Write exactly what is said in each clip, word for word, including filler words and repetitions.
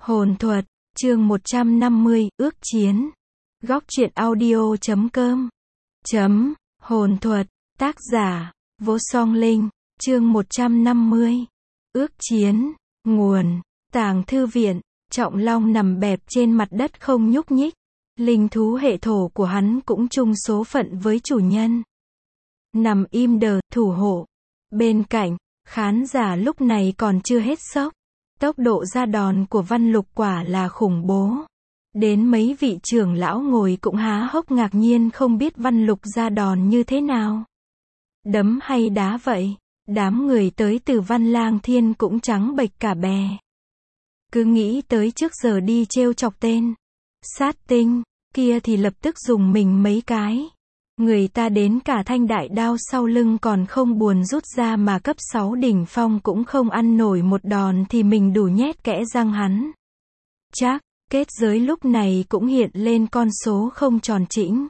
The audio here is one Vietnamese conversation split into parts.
Hồn thuật, chương một trăm năm mươi, ước chiến. Góc truyện audio chấm com. Chấm, hồn thuật, tác giả, Vô Song Linh, chương một trăm năm mươi. Ước chiến, nguồn, Tàng Thư Viện. Trọng Long nằm bẹp trên mặt đất không nhúc nhích. Linh thú hệ thổ của hắn cũng chung số phận với chủ nhân. Nằm im đờ, thủ hộ. Bên cạnh, khán giả lúc này còn chưa hết sốc. Tốc độ ra đòn của Văn Lục quả là khủng bố. Đến mấy vị trưởng lão ngồi cũng há hốc ngạc nhiên không biết Văn Lục ra đòn như thế nào. Đấm hay đá vậy? Đám người tới từ Văn Lang Thiên cũng trắng bệch cả bè. Cứ nghĩ tới trước giờ đi trêu chọc tên sát tinh kia thì lập tức dùng mình mấy cái. Người ta đến cả thanh đại đao sau lưng còn không buồn rút ra mà cấp sáu đỉnh phong cũng không ăn nổi một đòn thì mình đủ nhét kẽ răng hắn. Chắc, kết giới lúc này cũng hiện lên con số không tròn chỉnh.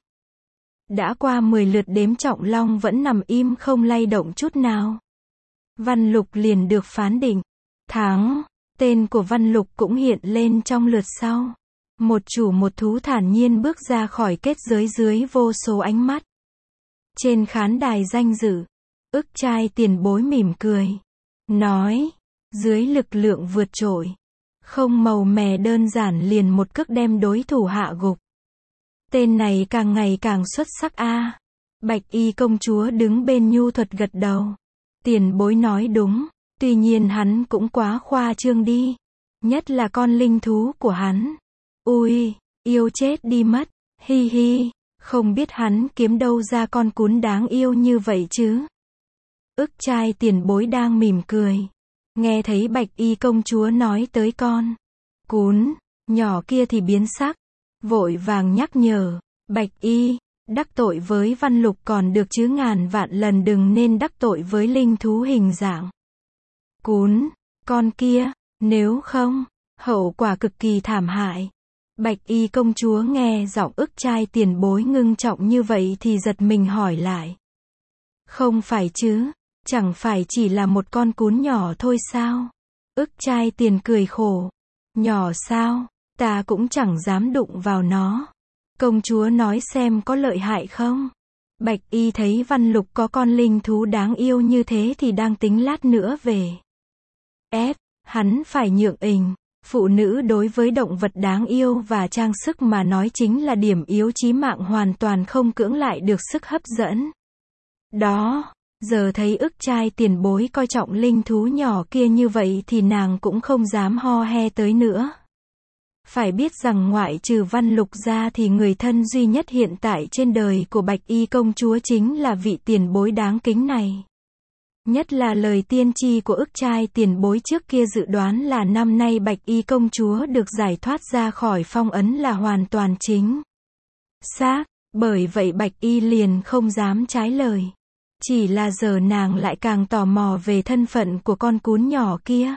Đã qua mười lượt đếm Trọng Long vẫn nằm im không lay động chút nào. Văn Lục liền được phán định thắng. Tên của Văn Lục cũng hiện lên trong lượt sau. Một chủ một thú thản nhiên bước ra khỏi kết giới dưới vô số ánh mắt. Trên khán đài danh dự, Ức Trai Tiền Bối mỉm cười, nói, dưới lực lượng vượt trội, không màu mè đơn giản liền một cước đem đối thủ hạ gục. Tên này càng ngày càng xuất sắc a. À. Bạch Y công chúa đứng bên nhu thuật gật đầu. Tiền Bối nói đúng, tuy nhiên hắn cũng quá khoa trương đi. Nhất là con linh thú của hắn. Ui, yêu chết đi mất, hi hi, không biết hắn kiếm đâu ra con cún đáng yêu như vậy chứ. Ức Trai Tiền Bối đang mỉm cười. Nghe thấy Bạch Y công chúa nói tới con cún nhỏ kia thì biến sắc. Vội vàng nhắc nhở, Bạch Y, đắc tội với Văn Lục còn được chứ ngàn vạn lần đừng nên đắc tội với linh thú hình dạng cún con kia, nếu không, hậu quả cực kỳ thảm hại. Bạch Y công chúa nghe giọng Ức Trai Tiền Bối ngưng trọng như vậy thì giật mình hỏi lại. Không phải chứ, chẳng phải chỉ là một con cún nhỏ thôi sao? Ức Trai Tiền cười khổ. Nhỏ sao, ta cũng chẳng dám đụng vào nó. Công chúa nói xem có lợi hại không? Bạch Y thấy Văn Lục có con linh thú đáng yêu như thế thì đang tính lát nữa về ép hắn phải nhượng ình. Phụ nữ đối với động vật đáng yêu và trang sức mà nói chính là điểm yếu chí mạng hoàn toàn không cưỡng lại được sức hấp dẫn. Đó, giờ thấy Ức Trai Tiền Bối coi trọng linh thú nhỏ kia như vậy thì nàng cũng không dám ho he tới nữa. Phải biết rằng ngoại trừ Văn Lục ra thì người thân duy nhất hiện tại trên đời của Bạch Y công chúa chính là vị tiền bối đáng kính này. Nhất là lời tiên tri của Ức Trai Tiền Bối trước kia dự đoán là năm nay Bạch Y công chúa được giải thoát ra khỏi phong ấn là hoàn toàn chính xác, bởi vậy Bạch Y liền không dám trái lời. Chỉ là giờ nàng lại càng tò mò về thân phận của con cún nhỏ kia.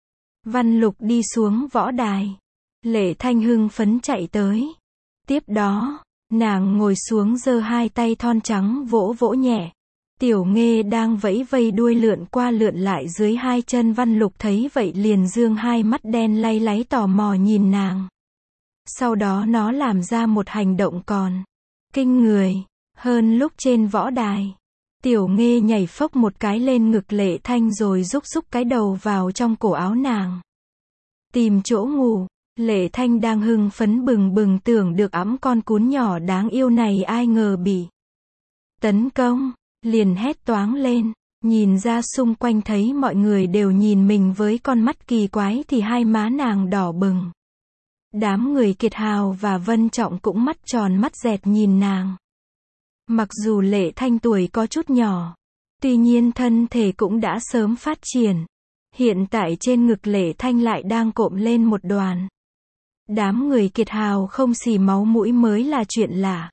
Văn Lục đi xuống võ đài. Lệ Thanh hưng phấn chạy tới. Tiếp đó, nàng ngồi xuống giơ hai tay thon trắng vỗ vỗ nhẹ. Tiểu Nghê đang vẫy vây đuôi lượn qua lượn lại dưới hai chân Văn Lục thấy vậy liền dương hai mắt đen lay láy tò mò nhìn nàng. Sau đó nó làm ra một hành động còn kinh người hơn lúc trên võ đài. Tiểu Nghê nhảy phốc một cái lên ngực Lệ Thanh rồi rúc rúc cái đầu vào trong cổ áo nàng. Tìm chỗ ngủ, Lệ Thanh đang hưng phấn bừng bừng tưởng được ẵm con cún nhỏ đáng yêu này ai ngờ bị tấn công. Liền hét toáng lên, nhìn ra xung quanh thấy mọi người đều nhìn mình với con mắt kỳ quái thì hai má nàng đỏ bừng. Đám người Kiệt Hào và Vân Trọng cũng mắt tròn mắt dẹt nhìn nàng. Mặc dù Lệ Thanh tuổi có chút nhỏ, tuy nhiên thân thể cũng đã sớm phát triển. Hiện tại trên ngực Lệ Thanh lại đang cộm lên một đoàn. Đám người Kiệt Hào không xì máu mũi mới là chuyện lạ.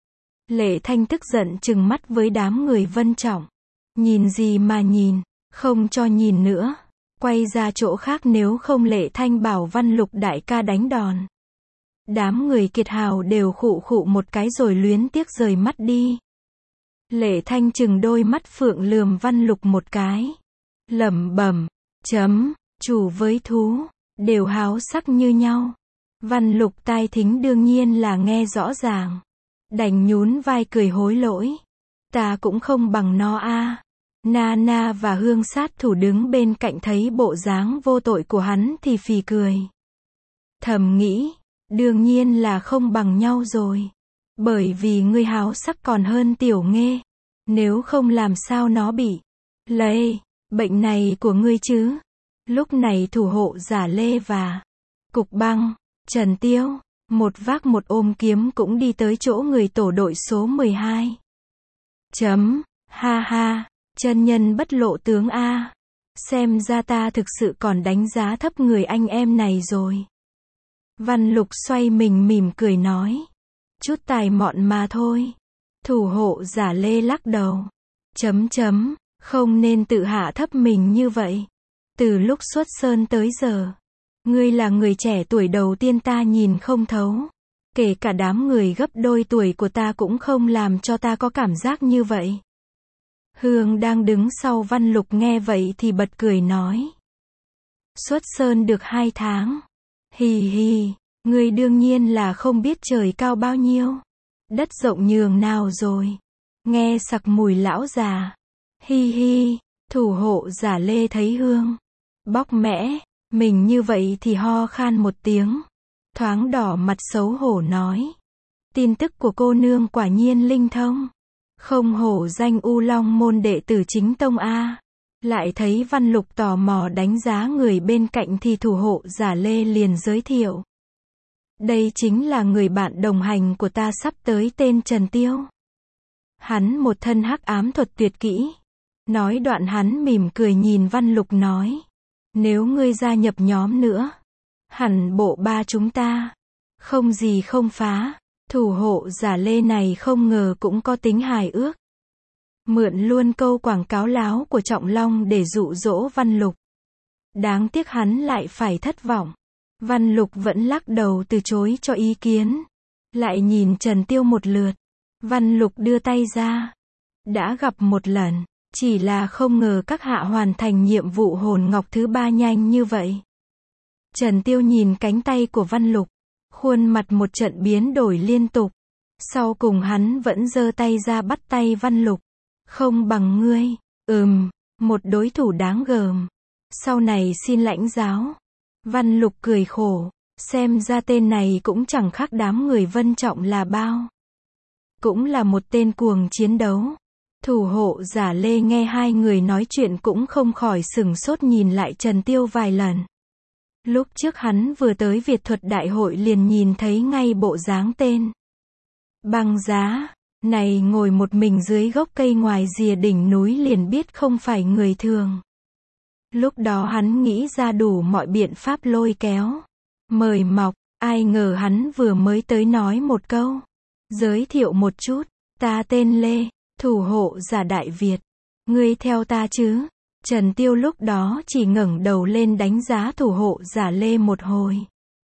Lệ Thanh tức giận trừng mắt với đám người Vân Trọng. Nhìn gì mà nhìn, không cho nhìn nữa. Quay ra chỗ khác nếu không Lệ Thanh bảo Văn Lục đại ca đánh đòn. Đám người Kiệt Hào đều khụ khụ một cái rồi luyến tiếc rời mắt đi. Lệ Thanh trừng đôi mắt phượng lườm Văn Lục một cái. Lẩm bẩm, chấm, chủ với thú, đều háo sắc như nhau. Văn Lục tai thính đương nhiên là nghe rõ ràng. Đành nhún vai cười hối lỗi. Ta cũng không bằng nó a. Nana và Hương sát thủ đứng bên cạnh thấy bộ dáng vô tội của hắn thì phì cười. Thầm nghĩ, đương nhiên là không bằng nhau rồi. Bởi vì ngươi háo sắc còn hơn Tiểu Nghê. Nếu không làm sao nó bị lây bệnh này của ngươi chứ. Lúc này thủ hộ giả Lê và Cục Băng, Trần Tiêu, một vác một ôm kiếm cũng đi tới chỗ người tổ đội số mười hai. Chấm, ha ha, chân nhân bất lộ tướng a. Xem ra ta thực sự còn đánh giá thấp người anh em này rồi. Văn Lục xoay mình mỉm cười nói. Chút tài mọn mà thôi. Thủ hộ giả Lê lắc đầu. Chấm chấm, không nên tự hạ thấp mình như vậy. Từ lúc xuất sơn tới giờ, ngươi là người trẻ tuổi đầu tiên ta nhìn không thấu. Kể cả đám người gấp đôi tuổi của ta cũng không làm cho ta có cảm giác như vậy. Hương đang đứng sau Văn Lục nghe vậy thì bật cười nói. Xuất sơn được hai tháng. Hì hì, ngươi đương nhiên là không biết trời cao bao nhiêu. Đất rộng nhường nào rồi. Nghe sặc mùi lão già. Hi hi, thủ hộ giả Lê thấy Hương bóc mẽ, mình như vậy thì ho khan một tiếng. Thoáng đỏ mặt xấu hổ nói. Tin tức của cô nương quả nhiên linh thông. Không hổ danh U Long môn đệ tử chính tông a. Lại thấy Văn Lục tò mò đánh giá người bên cạnh thì thủ hộ giả Lê liền giới thiệu. Đây chính là người bạn đồng hành của ta sắp tới tên Trần Tiêu. Hắn một thân hắc ám thuật tuyệt kỹ. Nói đoạn hắn mỉm cười nhìn Văn Lục nói. Nếu ngươi gia nhập nhóm nữa, hẳn bộ ba chúng ta không gì không phá. Thủ hộ giả Lê này không ngờ cũng có tính hài ước. Mượn luôn câu quảng cáo láo của Trọng Long để dụ dỗ Văn Lục. Đáng tiếc hắn lại phải thất vọng. Văn Lục vẫn lắc đầu từ chối cho ý kiến. Lại nhìn Trần Tiêu một lượt. Văn Lục đưa tay ra. Đã gặp một lần. Chỉ là không ngờ các hạ hoàn thành nhiệm vụ hồn ngọc thứ ba nhanh như vậy. Trần Tiêu nhìn cánh tay của Văn Lục. Khuôn mặt một trận biến đổi liên tục. Sau cùng hắn vẫn giơ tay ra bắt tay Văn Lục. Không bằng ngươi. Ừm, một đối thủ đáng gờm. Sau này xin lãnh giáo. Văn Lục cười khổ. Xem ra tên này cũng chẳng khác đám người Vân Trọng là bao. Cũng là một tên cuồng chiến đấu. Thủ hộ giả Lê nghe hai người nói chuyện cũng không khỏi sửng sốt nhìn lại Trần Tiêu vài lần. Lúc trước hắn vừa tới Việt thuật đại hội liền nhìn thấy ngay bộ dáng tên Băng Giá này ngồi một mình dưới gốc cây ngoài rìa đỉnh núi liền biết không phải người thường. Lúc đó hắn nghĩ ra đủ mọi biện pháp lôi kéo, mời mọc, ai ngờ hắn vừa mới tới nói một câu. Giới thiệu một chút, ta tên Lê, thủ hộ giả Đại Việt. Ngươi theo ta chứ? Trần Tiêu lúc đó chỉ ngẩng đầu lên đánh giá thủ hộ giả Lê một hồi.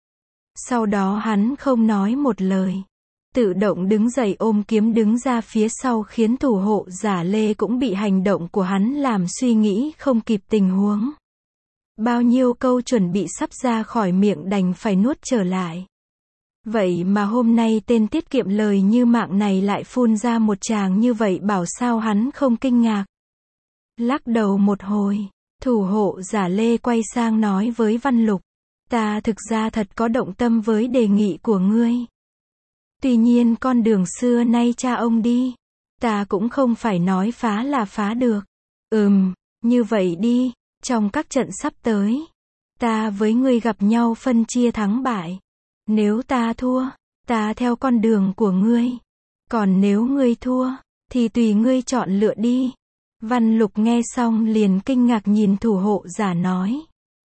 Sau đó hắn không nói một lời. Tự động đứng dậy ôm kiếm đứng ra phía sau khiến thủ hộ giả Lê cũng bị hành động của hắn làm suy nghĩ không kịp tình huống. Bao nhiêu câu chuẩn bị sắp ra khỏi miệng đành phải nuốt trở lại. Vậy mà hôm nay tên tiết kiệm lời như mạng này lại phun ra một tràng như vậy bảo sao hắn không kinh ngạc. Lắc đầu một hồi, thủ hộ giả Lê quay sang nói với Văn Lục. Ta thực ra thật có động tâm với đề nghị của ngươi. Tuy nhiên con đường xưa nay cha ông đi. Ta cũng không phải nói phá là phá được. Ừm, như vậy đi, trong các trận sắp tới. Ta với ngươi gặp nhau phân chia thắng bại. Nếu ta thua, ta theo con đường của ngươi. Còn nếu ngươi thua, thì tùy ngươi chọn lựa đi. Văn Lục nghe xong liền kinh ngạc nhìn thủ hộ giả nói.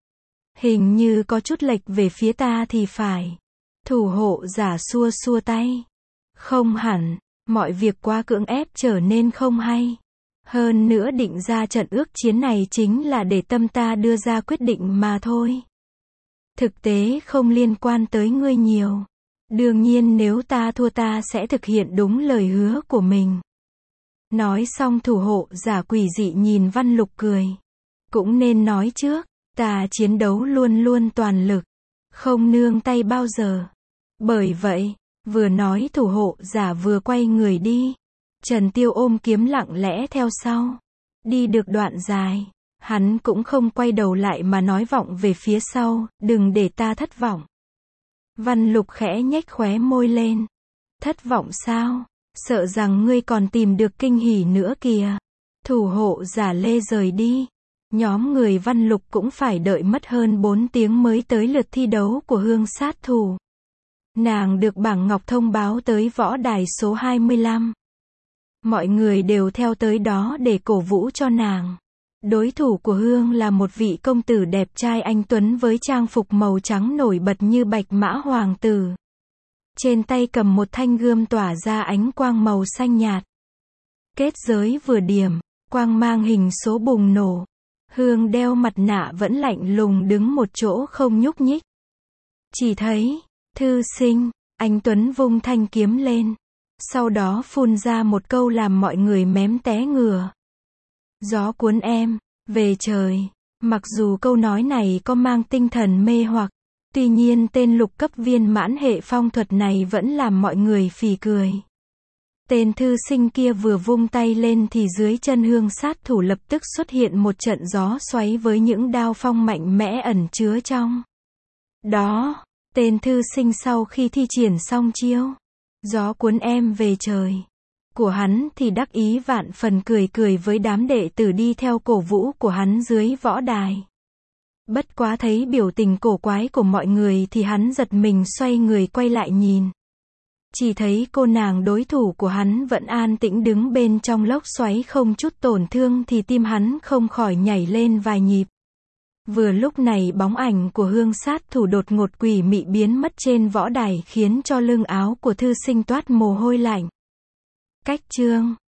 Hình như có chút lệch về phía ta thì phải. Thủ hộ giả xua xua tay. Không hẳn, mọi việc quá cưỡng ép trở nên không hay. Hơn nữa định ra trận ước chiến này chính là để tâm ta đưa ra quyết định mà thôi. Thực tế không liên quan tới ngươi nhiều. Đương nhiên nếu ta thua ta sẽ thực hiện đúng lời hứa của mình. Nói xong thủ hộ giả quỷ dị nhìn Văn Lục cười. Cũng nên nói trước, Ta chiến đấu luôn luôn toàn lực, không nương tay bao giờ. Bởi vậy, vừa nói thủ hộ giả vừa quay người đi. Trần Tiêu ôm kiếm lặng lẽ theo sau. Đi được đoạn dài, hắn cũng không quay đầu lại mà nói vọng về phía sau, đừng để ta thất vọng. Văn Lục khẽ nhếch khóe môi lên. Thất vọng sao? Sợ rằng ngươi còn tìm được kinh hỉ nữa kìa. Thủ hộ giả Lê rời đi. Nhóm người Văn Lục cũng phải đợi mất hơn bốn tiếng mới tới lượt thi đấu của Hương sát thủ. Nàng được bảng ngọc thông báo tới võ đài số hai mươi lăm. Mọi người đều theo tới đó để cổ vũ cho nàng. Đối thủ của Hương là một vị công tử đẹp trai anh tuấn với trang phục màu trắng nổi bật như bạch mã hoàng tử. Trên tay cầm một thanh gươm tỏa ra ánh quang màu xanh nhạt. Kết giới vừa điểm, quang mang hình số bùng nổ. Hương đeo mặt nạ vẫn lạnh lùng đứng một chỗ không nhúc nhích. Chỉ thấy, thư sinh, anh tuấn vung thanh kiếm lên. Sau đó phun ra một câu làm mọi người mém té ngửa. Gió cuốn em, về trời. Mặc dù câu nói này có mang tinh thần mê hoặc, tuy nhiên tên lục cấp viên mãn hệ phong thuật này vẫn làm mọi người phì cười. Tên thư sinh kia vừa vung tay lên thì dưới chân Hương sát thủ lập tức xuất hiện một trận gió xoáy với những đao phong mạnh mẽ ẩn chứa trong đó. Tên thư sinh sau khi thi triển xong chiêu gió cuốn em về trời của hắn thì đắc ý vạn phần, cười cười với đám đệ tử đi theo cổ vũ của hắn dưới võ đài. Bất quá thấy biểu tình cổ quái của mọi người thì hắn giật mình xoay người quay lại nhìn. Chỉ thấy cô nàng đối thủ của hắn vẫn an tĩnh đứng bên trong lốc xoáy không chút tổn thương thì tim hắn không khỏi nhảy lên vài nhịp. Vừa lúc này bóng ảnh của Hương sát thủ đột ngột quỷ mị biến mất trên võ đài khiến cho lưng áo của thư sinh toát mồ hôi lạnh. Cách chương